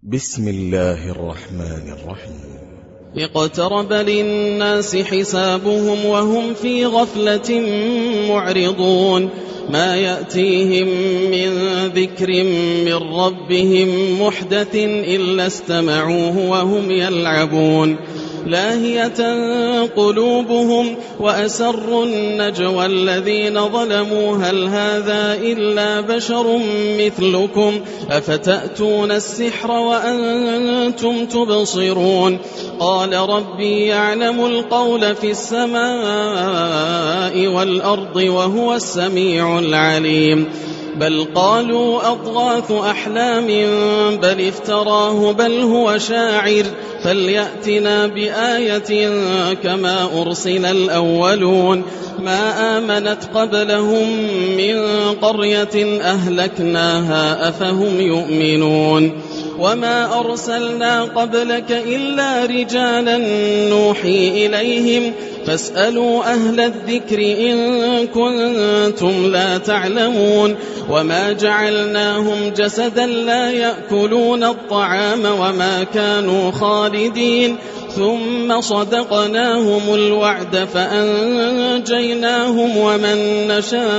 بسم الله الرحمن الرحيم. اقترب للناس حسابهم وهم في غفلة معرضون ما يأتيهم من ذكر من ربهم محدث إلا استمعوه وهم يلعبون لاهية قلوبهم وأسروا النجوى الذين ظلموا هل هذا إلا بشر مثلكم أفتأتون السحر وأنتم تبصرون قال ربي يعلم القول في السماء والأرض وهو السميع العليم بل قالوا أضغاث أحلام بل افتراه بل هو شاعر فليأتنا بآية كما أرسل الأولون ما آمنت قبلهم من قرية أهلكناها أفهم يؤمنون وما أرسلنا قبلك إلا رجالا نوحي إليهم فاسألوا أهل الذكر إن كنتم لا تعلمون وما جعلناهم جسدا لا يأكلون الطعام وما كانوا خالدين ثم صدقناهم الوعد فأنجيناهم ومن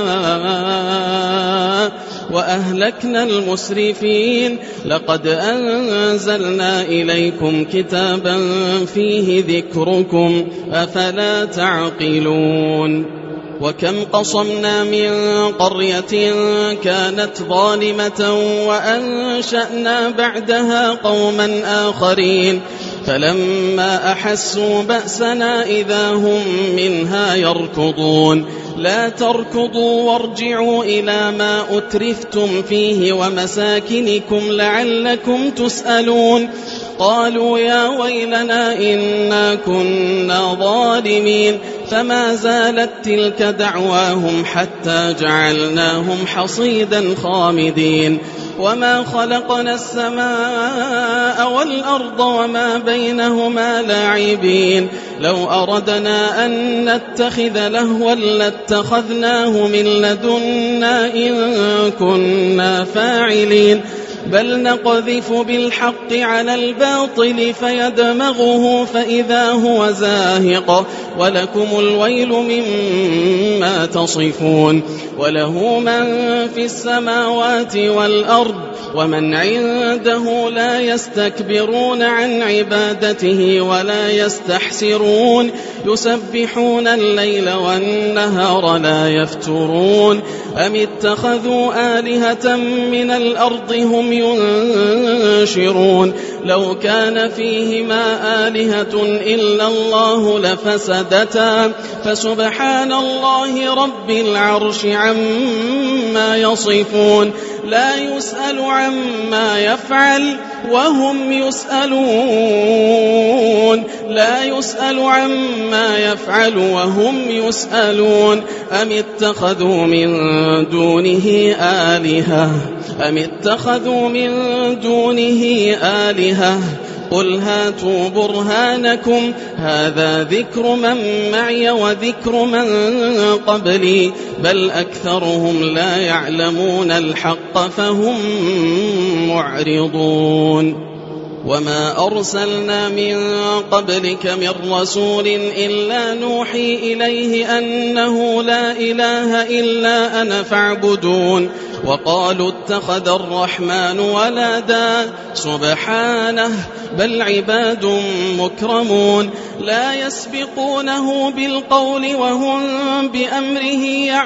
نشاء وأهلكنا المسرفين لقد أنزلنا إليكم كتابا فيه ذكركم أفلا تعقلون وكم قصمنا من قرية كانت ظالمة وأنشأنا بعدها قوما آخرين فلما أحسوا بأسنا إذا هم منها يركضون لا تركضوا وارجعوا إلى ما أترفتم فيه ومساكنكم لعلكم تسألون قالوا يا ويلنا إنا كنا ظالمين فما زالت تلك دعواهم حتى جعلناهم حصيدا خامدين وما خلقنا السماء والأرض وما بينهما لاعبين لو أردنا أن نتخذ لهوا لاتخذناه من لدنا إن كنا فاعلين بل نقذف بالحق على الباطل فيدمغه فإذا هو زاهق ولكم الويل مما تصفون وله من في السماوات والأرض ومن عنده لا يستكبرون عن عبادته ولا يستحسرون يسبحون الليل والنهار لا يفترون أم اتخذوا آلهة من الأرض هم ينشرون لو كان فيهما آلهة إلا الله لفسدتا فسبحان الله رب العرش عما يصفون لا يسأل عما يفعل وهم يسألون لا يسأل عما يفعل وهم يسألون أم اتخذوا من دونه آلهة قل هاتوا برهانكم هذا ذكر من معي وذكر من قبلي بل أكثرهم لا يعلمون الحق فهم معرضون وما أرسلنا من قبلك من رسول إلا نوحي إليه أنه لا إله إلا أنا فاعبدون وقالوا اتخذ الرحمن ولدا سبحانه بل عباد مكرمون لا يسبقونه بالقول وهم بأمره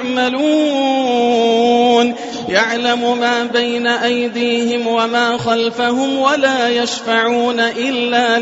يعملون يعلم ما بين أيديهم وما خلفهم ولا يشفعون إلا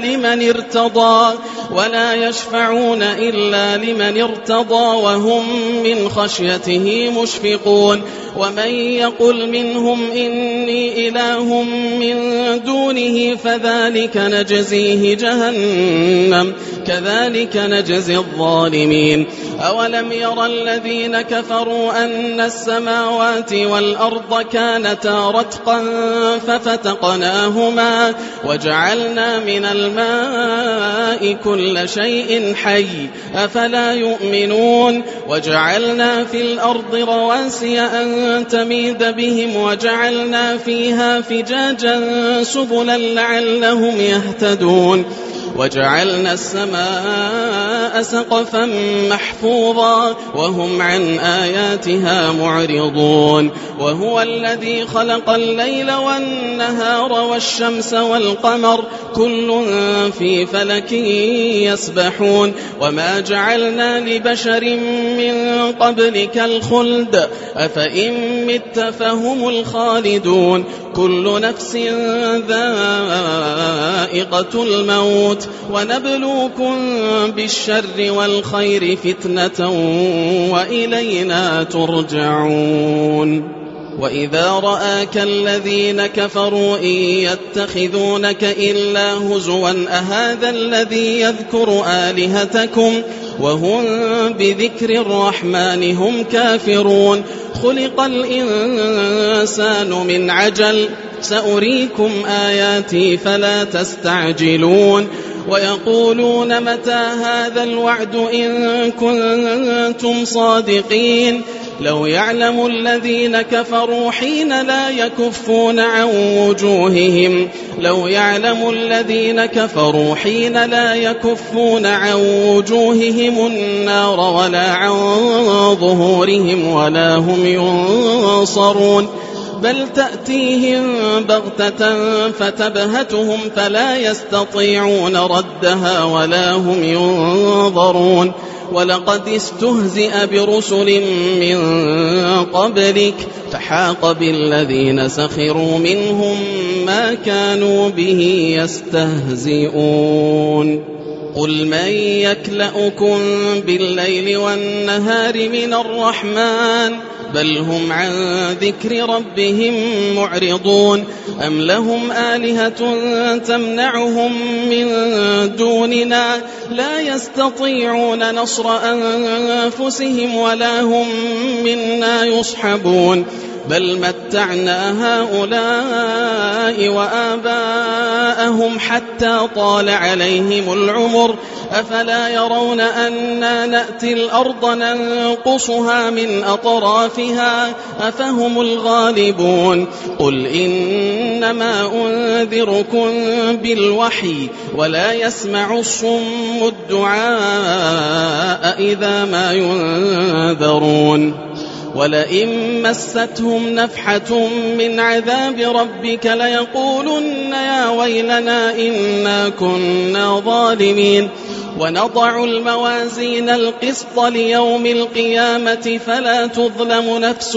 لمن ارتضى وهم من خشيته مشفقون ومن يقل منهم إني إله من دونه فذلك نجزيه جهنم كذلك نجزي الظالمين أولم يرى الذين كفروا أن السماوات والأرض كانتا رتقا ففتقناهما وجعلنا من الماء كل شيء حي أفلا يؤمنون وجعلنا في الأرض رواسي أن تميد لنضرب بهم وجعلنا فيها فجاجا سبلا لعلهم يهتدون وجعلنا السماء سقفا محفوظا وهم عن آياتها معرضون وهو الذي خلق الليل والنهار والشمس والقمر كل في فلك يسبحون وما جعلنا لبشر من قبلك الخلد أفإن مت فهم الخالدون كل نفس ذائقة الموت ونبلوكم بالشر والخير فتنة وإلينا ترجعون وإذا رآك الذين كفروا إن يتخذونك إلا هزوا أهذا الذي يذكر آلهتكم وهم بذكر الرحمن هم كافرون خلق الإنسان من عجل سأريكم آياتي فلا تستعجلون ويقولون متى هذا الوعد إن كنتم صادقين لو يعلم الذين كفروا حين لا يكفون عن وجوههم النار ولا عن ظهورهم ولا هم ينصرون بل تأتيهم بغتة فتبهتهم فلا يستطيعون ردها ولا هم ينظرون ولقد استهزئ برسل من قبلك فحاق بالذين سخروا منهم ما كانوا به يستهزئون قل من يكلأكم بالليل والنهار من الرحمن بل هم عن ذكر ربهم معرضون أم لهم آلهة تمنعهم من دوننا لا يستطيعون نصر أنفسهم ولا هم منا يصحبون بل متعنا هؤلاء وآباءهم حتى طال عليهم العمر أفلا يرون أنا نأتي الأرض ننقصها من أطرافها أفهم الغالبون قل إنما أنذركم بالوحي ولا يسمع الصم الدعاء إذا ما ينذرون ولئن مستهم نفحة من عذاب ربك ليقولن يا ويلنا إنا كنا ظالمين ونضع الموازين القسط ليوم القيامة فلا تظلم نفس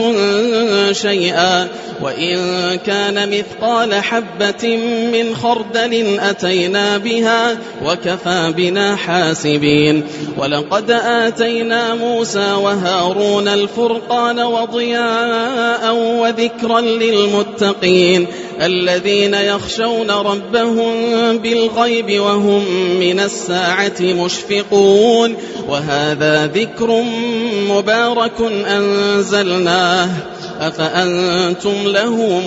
شيئا وإن كان مثقال حبة من خردل أتينا بها وكفى بنا حاسبين ولقد آتينا موسى وهارون الفرقان وضياء وذكرا للمتقين الذين يخشون ربهم بالغيب وهم من الساعة مشفقون وهذا ذكر مبارك أنزلناه أفأنتم له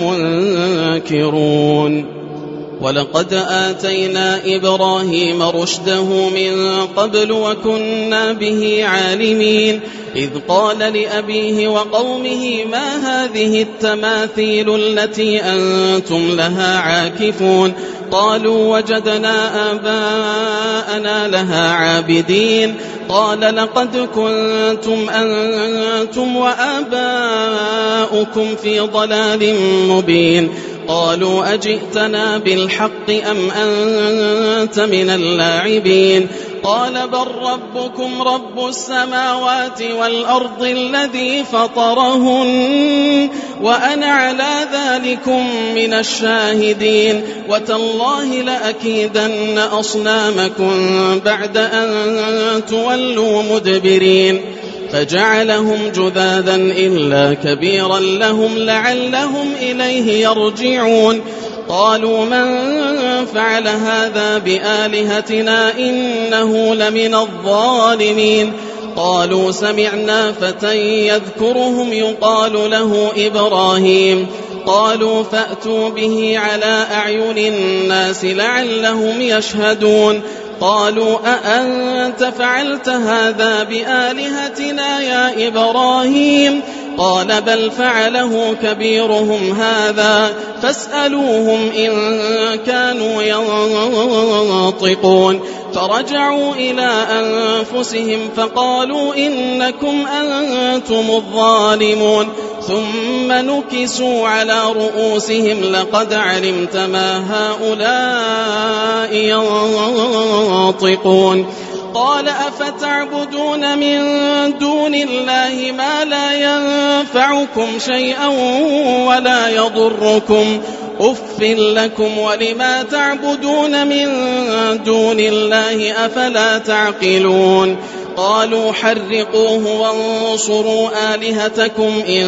منكرون ولقد آتينا إبراهيم رشده من قبل وكنا به عالمين إذ قال لأبيه وقومه ما هذه التماثيل التي أنتم لها عاكفون قالوا وجدنا آباءنا لها عابدين قال لقد كنتم أنتم وآباؤكم في ضلال مبين قالوا أجئتنا بالحق أم أنت من اللاعبين قال بل ربكم رب السماوات والأرض الذي فطرهن وأنا على ذلكم من الشاهدين وتالله لأكيدن أصنامكم بعد أن تولوا مدبرين فجعلهم جذاذا إلا كبيرا لهم لعلهم إليه يرجعون قالوا من فعل هذا بآلهتنا إنه لمن الظالمين قالوا سمعنا فتى يذكرهم يقال له إبراهيم قالوا فأتوا به على أعين الناس لعلهم يشهدون قالوا أأنت فعلت هذا بآلهتنا يا إبراهيم قال بل فعله كبيرهم هذا فاسألوهم إن كانوا ينطقون فرجعوا إلى أنفسهم فقالوا إنكم أنتم الظالمون ثم نكسوا على رؤوسهم لقد علمت ما هؤلاء ينطقون قال أفتعبدون من دون الله ما لا ينفعكم شيئا ولا يضركم أف لكم ولما تعبدون من دون الله أفلا تعقلون قالوا حرقوه وانصروا آلهتكم إن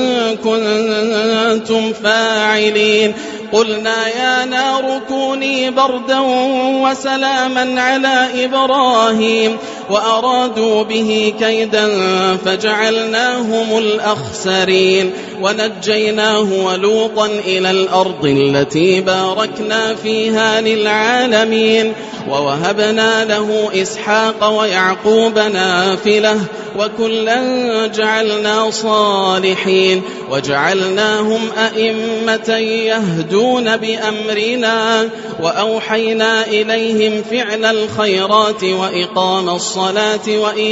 كنتم فاعلين قلنا يا نار كوني بردا وسلاما على إبراهيم وأرادوا به كيدا فجعلناهم الأخسرين ونجيناه ولوطا إلى الأرض التي باركنا فيها للعالمين ووهبنا له إسحاق ويعقوب نافلة وكلا جعلنا صالحين وجعلناهم أئمة يهدون بأمرنا وأوحينا إليهم فعل الخيرات وإقام الصلاة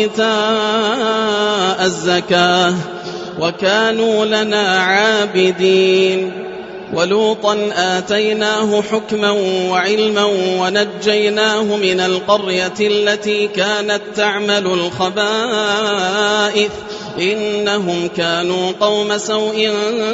وإيتاء الزكاة وكانوا لنا عابدين ولوطا آتيناه حكما وعلما ونجيناه من القرية التي كانت تعمل الخبائث إنهم كانوا قوم سوء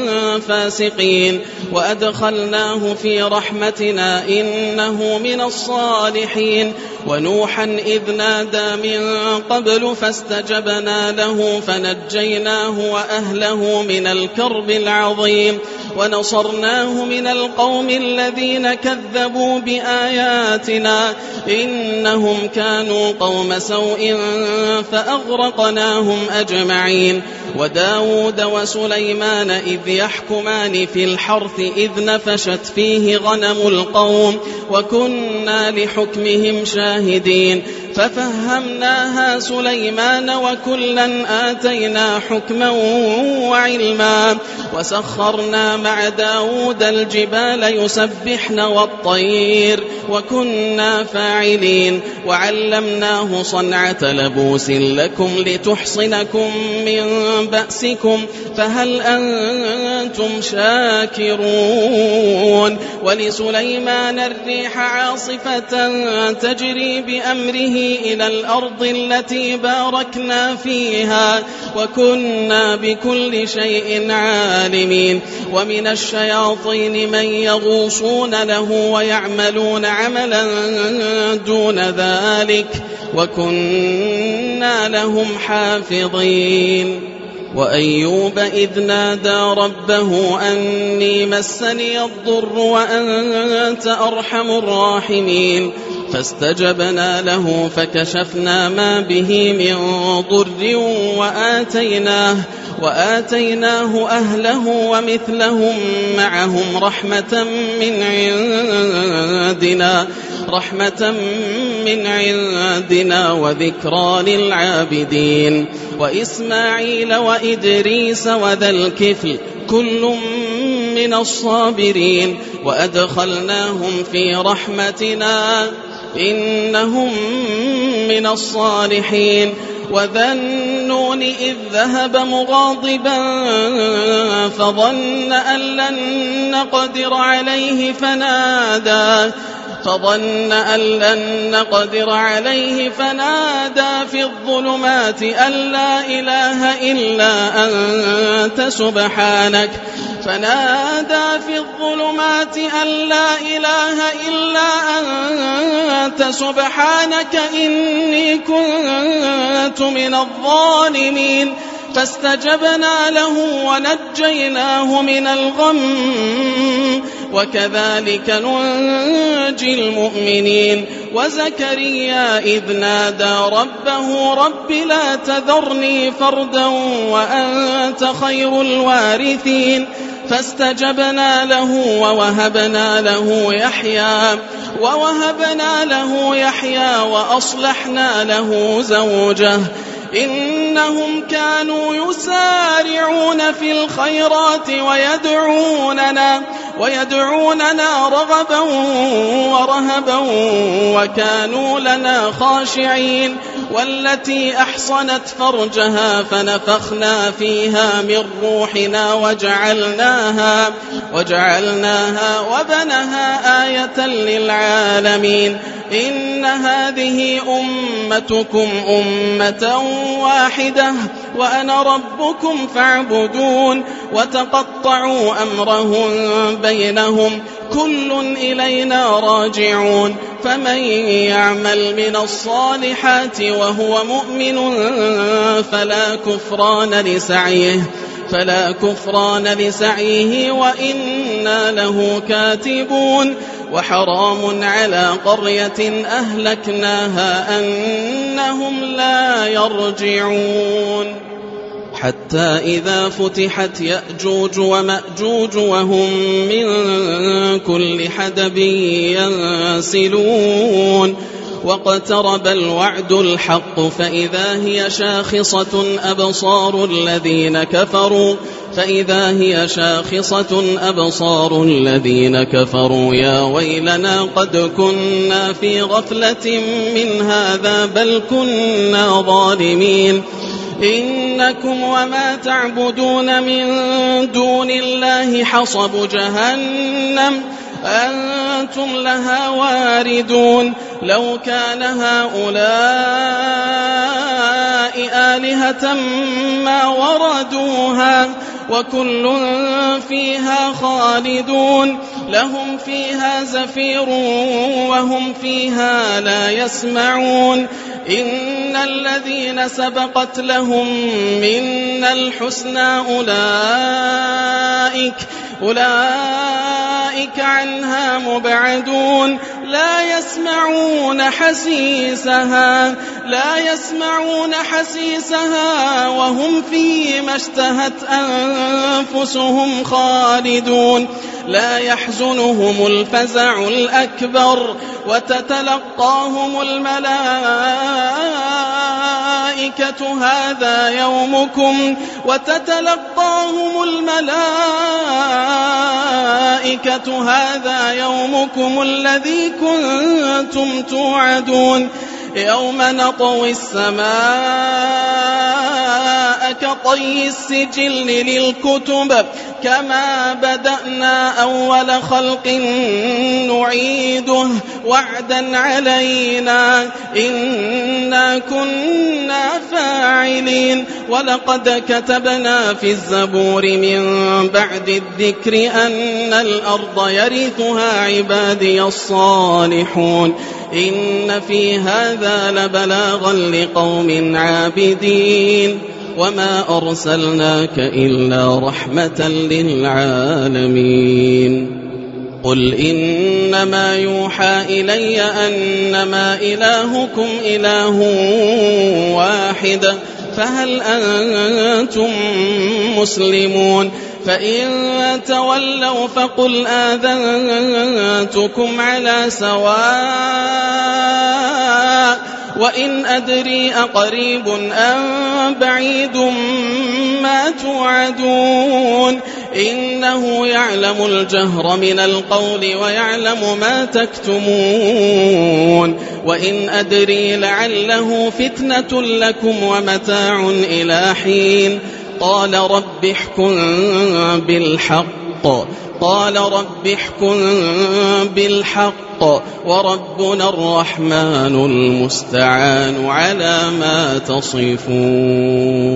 فاسقين وأدخلناه في رحمتنا إنه من الصالحين ونوحا إذ نادى من قبل فاستجبنا له فنجيناه وأهله من الكرب العظيم ونصرناه من القوم الذين كذبوا بآياتنا إنهم كانوا قوم سوء فأغرقناهم أجمعين وداود وسليمان إذ يحكمان في الحرث إذ نفشت فيه غنم القوم وكنا لحكمهم شاهدين ففهمناها سليمان وكلا آتينا حكما وعلما وسخرنا مع داود الجبال يسبحن والطير وكنا فاعلين وعلمناه صنعة لبوس لكم لتحصنكم من بأسكم فهل أنتم شاكرون ولسليمان الريح عاصفة تجري بأمره إلى الأرض التي باركنا فيها وكنا بكل شيء عالمين ومن الشياطين من يغوصون له ويعملون عملا دون ذلك وكنا لهم حافظين وأيوب إذ نادى ربه أني مسني الضر وأنت أرحم الراحمين فاستجبنا له فكشفنا ما به من ضر وآتيناه أهله ومثلهم معهم رحمة من عندنا وذكرى للعابدين وإسماعيل وإدريس وذا الكفل كل من الصابرين وأدخلناهم في رحمتنا إنهم من الصالحين وذا النون إذ ذهب مغاضبا فظن أن لن نقدر عليه فنادى في الظلمات أن لا إله إلا أنت سبحانك إني كنت من الظالمين فاستجبنا له ونجيناه من الغم وكذلك ننجي المؤمنين وزكريا إذ نادى ربه رب لا تذرني فردا وأنت خير الوارثين فاستجبنا له ووهبنا له يحيى وأصلحنا له زوجه إنهم كانوا يسارعون في الخيرات ويدعوننا رغبا ورهبا وكانوا لنا خاشعين. والتي أحصنت فرجها فنفخنا فيها من روحنا وجعلناها وبنها آية للعالمين. إن هذه أمتكم أمة واحدة وأنا ربكم فاعبدون. وتقطعوا أمرهم بينهم كل إلينا راجعون. فمن يعمل من الصالحات وهو مؤمن فلا كفران لسعيه وإنا له كاتبون. وحرام على قرية أهلكناها أنهم لا يرجعون. حتى إذا فتحت يأجوج ومأجوج وهم من كل حدب ينسلون. واقترب الوعد الحق فإذا هي شاخصة أبصار الذين كفروا يا ويلنا قد كنا في غفلة من هذا بل كنا ظالمين. إنكم وما تعبدون من دون الله حصب جهنم أنتم لها واردون. لو كان هؤلاء آلهة ما وردوها وكل فيها خالدون. لهم فيها زفير وهم فيها لا يسمعون. إن الذين سبقت لهم منا الحسنى أولئك عنها مبعدون. لا يسمعون حسيسها وهم فيما اشتهت أنفسهم خالدون. لا يحزنهم الفزع الأكبر وتتلقاهم الملائكة هذا يومكم الذي كنتم توعدون. يوم نطوي السماء كطي السجل للكتب كما بدأنا أول خلق نعيده وعدا علينا إنا كنا فاعلين. ولقد كتبنا في الزبور من بعد الذكر أن الأرض يرثها عبادي الصالحون. إن في هذا لبلاغا لقوم عابدين. وما أرسلناك إلا رحمة للعالمين. قل إنما يوحى إلي أنما إلهكم إله واحد فهل أنتم مسلمون؟ فإن تولوا فقل آذنتكم على سواء وإن أدري أقريب أم بعيد ما توعدون. إنه يعلم الجهر من القول ويعلم ما تكتمون. وإن أدري لعله فتنة لكم ومتاع إلى حين. قال رب احكم بالحق وربنا الرحمن المستعان على ما تصفون.